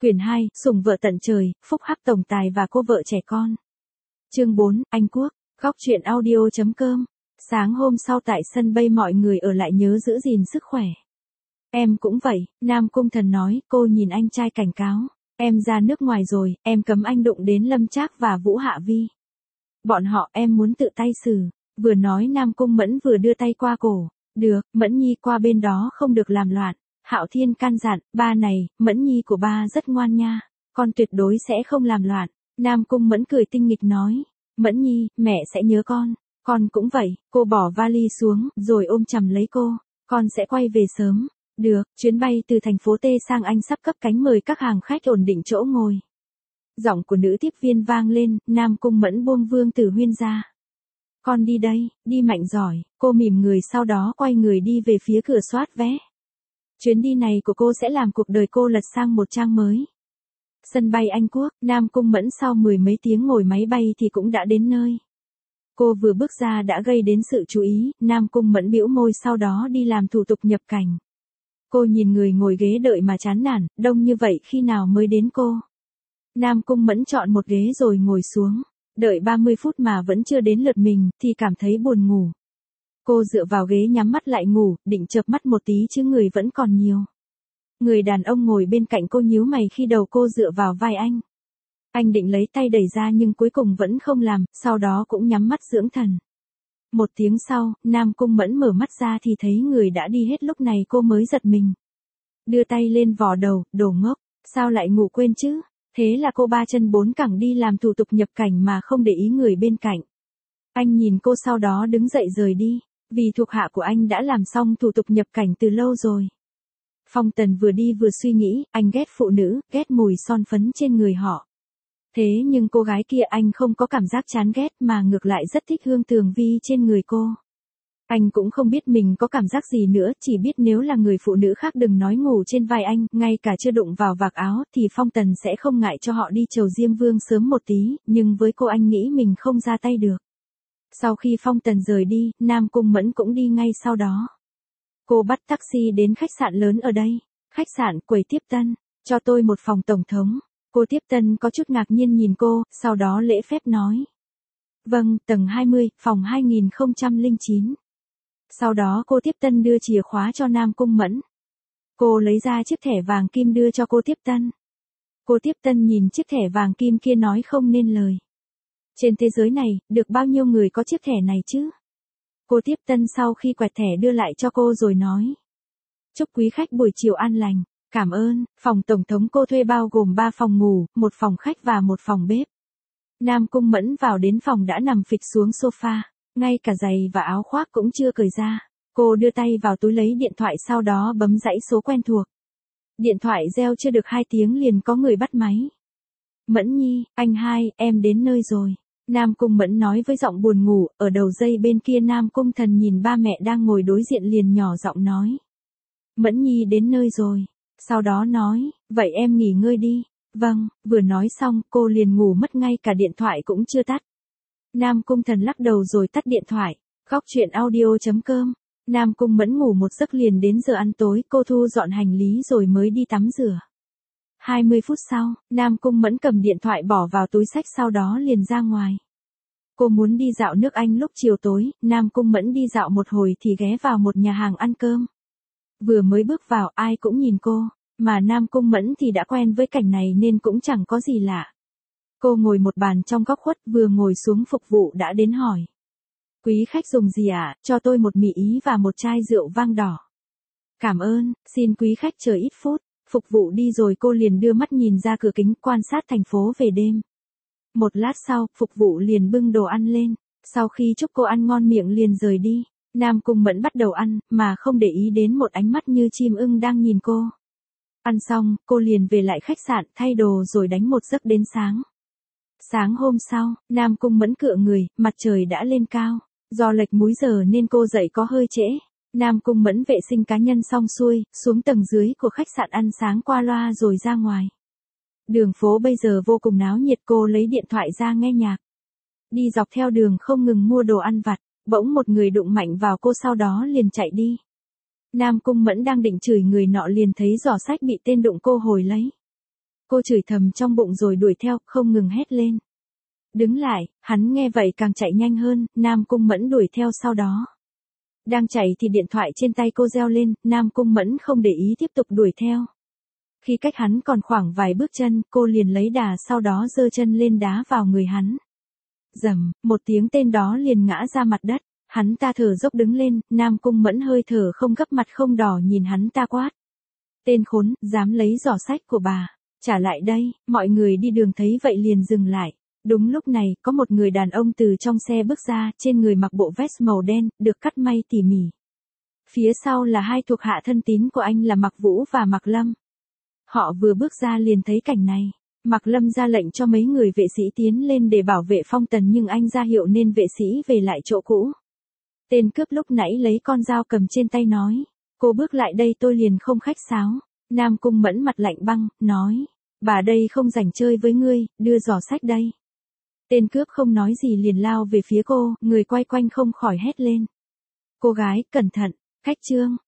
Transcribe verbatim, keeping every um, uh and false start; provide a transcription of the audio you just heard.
Quyển hai, Sủng vợ tận trời, phúc hắc tổng tài và cô vợ trẻ con. Chương bốn, Anh Quốc, góc truyện audio.com. Sáng hôm sau tại sân bay mọi người ở lại nhớ giữ gìn sức khỏe. Em cũng vậy, Nam Cung Thần nói, cô nhìn anh trai cảnh cáo. Em ra nước ngoài rồi, em cấm anh đụng đến Lâm Trác và Vũ Hạ Vi. Bọn họ em muốn tự tay xử. Vừa nói Nam Cung Mẫn vừa đưa tay qua cổ. Được, Mẫn Nhi qua bên đó không được làm loạn. Hạo Thiên can dặn, ba này, Mẫn Nhi của ba rất ngoan nha. Con tuyệt đối sẽ không làm loạn. Nam Cung Mẫn cười tinh nghịch nói. Mẫn Nhi, mẹ sẽ nhớ con. Con cũng vậy, cô bỏ vali xuống, rồi ôm chầm lấy cô. Con sẽ quay về sớm. Được, chuyến bay từ thành phố T sang Anh sắp cất cánh mời các hàng khách ổn định chỗ ngồi. Giọng của nữ tiếp viên vang lên, Nam Cung Mẫn buông Vương Tử Huyên ra. Con đi đây, đi mạnh giỏi, cô mỉm người sau đó quay người đi về phía cửa soát vé. Chuyến đi này của cô sẽ làm cuộc đời cô lật sang một trang mới. Sân bay Anh Quốc, Nam Cung Mẫn sau mười mấy tiếng ngồi máy bay thì cũng đã đến nơi. Cô vừa bước ra đã gây đến sự chú ý, Nam Cung Mẫn bĩu môi sau đó đi làm thủ tục nhập cảnh. Cô nhìn người ngồi ghế đợi mà chán nản, đông như vậy khi nào mới đến cô. Nam Cung Mẫn chọn một ghế rồi ngồi xuống, đợi ba mươi phút mà vẫn chưa đến lượt mình, thì cảm thấy buồn ngủ. Cô dựa vào ghế nhắm mắt lại ngủ, định chợp mắt một tí chứ người vẫn còn nhiều. Người đàn ông ngồi bên cạnh cô nhíu mày khi đầu cô dựa vào vai anh. Anh định lấy tay đẩy ra nhưng cuối cùng vẫn không làm, sau đó cũng nhắm mắt dưỡng thần. Một tiếng sau, Nam Cung Mẫn mở mắt ra thì thấy người đã đi hết, lúc này cô mới giật mình. Đưa tay lên vò đầu, đồ ngốc, sao lại ngủ quên chứ? Thế là cô ba chân bốn cẳng đi làm thủ tục nhập cảnh mà không để ý người bên cạnh. Anh nhìn cô sau đó đứng dậy rời đi, vì thuộc hạ của anh đã làm xong thủ tục nhập cảnh từ lâu rồi. Phong Tần vừa đi vừa suy nghĩ, anh ghét phụ nữ, ghét mùi son phấn trên người họ. Thế nhưng cô gái kia anh không có cảm giác chán ghét mà ngược lại rất thích hương tường vi trên người cô. Anh cũng không biết mình có cảm giác gì nữa, chỉ biết nếu là người phụ nữ khác đừng nói ngủ trên vai anh, ngay cả chưa đụng vào vạt áo thì Phong Tần sẽ không ngại cho họ đi chầu Diêm Vương sớm một tí, nhưng với cô anh nghĩ mình không ra tay được. Sau khi Phong Tần rời đi, Nam Cung Mẫn cũng đi ngay sau đó. Cô bắt taxi đến khách sạn lớn ở đây. Khách sạn, quầy tiếp tân, cho tôi một phòng tổng thống. Cô tiếp tân có chút ngạc nhiên nhìn cô, sau đó lễ phép nói. Vâng, tầng hai mươi, phòng hai nghìn không trăm lẻ chín. Sau đó cô tiếp tân đưa chìa khóa cho Nam Cung Mẫn. Cô lấy ra chiếc thẻ vàng kim đưa cho cô tiếp tân. Cô tiếp tân nhìn chiếc thẻ vàng kim kia nói không nên lời. Trên thế giới này, được bao nhiêu người có chiếc thẻ này chứ? Cô tiếp tân sau khi quẹt thẻ đưa lại cho cô rồi nói. Chúc quý khách buổi chiều an lành. Cảm ơn, phòng tổng thống cô thuê bao gồm ba phòng ngủ, một phòng khách và một phòng bếp. Nam Cung Mẫn vào đến phòng đã nằm phịch xuống sofa, ngay cả giày và áo khoác cũng chưa cởi ra. Cô đưa tay vào túi lấy điện thoại sau đó bấm dãy số quen thuộc. Điện thoại reo chưa được hai tiếng liền có người bắt máy. Mẫn Nhi, anh hai, em đến nơi rồi. Nam Cung Mẫn nói với giọng buồn ngủ, ở đầu dây bên kia Nam Cung Thần nhìn ba mẹ đang ngồi đối diện liền nhỏ giọng nói. Mẫn Nhi đến nơi rồi. Sau đó nói, vậy em nghỉ ngơi đi. Vâng, vừa nói xong cô liền ngủ mất ngay cả điện thoại cũng chưa tắt. Nam Cung Thần lắc đầu rồi tắt điện thoại. Góc truyện audio.com. Nam Cung Mẫn ngủ một giấc liền đến giờ ăn tối, cô thu dọn hành lý rồi mới đi tắm rửa. hai mươi phút sau, Nam Cung Mẫn cầm điện thoại bỏ vào túi xách sau đó liền ra ngoài. Cô muốn đi dạo nước Anh lúc chiều tối, Nam Cung Mẫn đi dạo một hồi thì ghé vào một nhà hàng ăn cơm. Vừa mới bước vào ai cũng nhìn cô, mà Nam Cung Mẫn thì đã quen với cảnh này nên cũng chẳng có gì lạ. Cô ngồi một bàn trong góc khuất, vừa ngồi xuống phục vụ đã đến hỏi. Quý khách dùng gì ạ? À? Cho tôi một mì ý và một chai rượu vang đỏ. Cảm ơn, xin quý khách chờ ít phút. Phục vụ đi rồi cô liền đưa mắt nhìn ra cửa kính quan sát thành phố về đêm. Một lát sau, phục vụ liền bưng đồ ăn lên. Sau khi chúc cô ăn ngon miệng liền rời đi. Nam Cung Mẫn bắt đầu ăn, mà không để ý đến một ánh mắt như chim ưng đang nhìn cô. Ăn xong, cô liền về lại khách sạn, thay đồ rồi đánh một giấc đến sáng. Sáng hôm sau, Nam Cung Mẫn cựa người, mặt trời đã lên cao. Do lệch múi giờ nên cô dậy có hơi trễ. Nam Cung Mẫn vệ sinh cá nhân xong xuôi, xuống tầng dưới của khách sạn ăn sáng qua loa rồi ra ngoài. Đường phố bây giờ vô cùng náo nhiệt, cô lấy điện thoại ra nghe nhạc. Đi dọc theo đường không ngừng mua đồ ăn vặt. Bỗng một người đụng mạnh vào cô sau đó liền chạy đi. Nam Cung Mẫn đang định chửi người nọ liền thấy giỏ sách bị tên đụng cô hồi lấy. Cô chửi thầm trong bụng rồi đuổi theo, không ngừng hét lên. Đứng lại, hắn nghe vậy càng chạy nhanh hơn, Nam Cung Mẫn đuổi theo sau đó. Đang chạy thì điện thoại trên tay cô reo lên, Nam Cung Mẫn không để ý tiếp tục đuổi theo. Khi cách hắn còn khoảng vài bước chân, cô liền lấy đà sau đó giơ chân lên đá vào người hắn. Rầm, một tiếng tên đó liền ngã ra mặt đất, hắn ta thở dốc đứng lên, Nam Cung Mẫn hơi thở không gấp mặt không đỏ nhìn hắn ta quát. Tên khốn, dám lấy giỏ sách của bà, trả lại đây, mọi người đi đường thấy vậy liền dừng lại. Đúng lúc này, có một người đàn ông từ trong xe bước ra, trên người mặc bộ vest màu đen, được cắt may tỉ mỉ. Phía sau là hai thuộc hạ thân tín của anh là Mạc Vũ và Mạc Lâm. Họ vừa bước ra liền thấy cảnh này. Mạc Lâm ra lệnh cho mấy người vệ sĩ tiến lên để bảo vệ Phong Tần nhưng anh ra hiệu nên vệ sĩ về lại chỗ cũ. Tên cướp lúc nãy lấy con dao cầm trên tay nói. Cô bước lại đây tôi liền không khách sáo. Nam Cung Mẫn mặt lạnh băng, nói. Bà đây không rảnh chơi với ngươi, đưa giỏ sách đây. Tên cướp không nói gì liền lao về phía cô, người quay quanh không khỏi hét lên. Cô gái, cẩn thận, khách trương,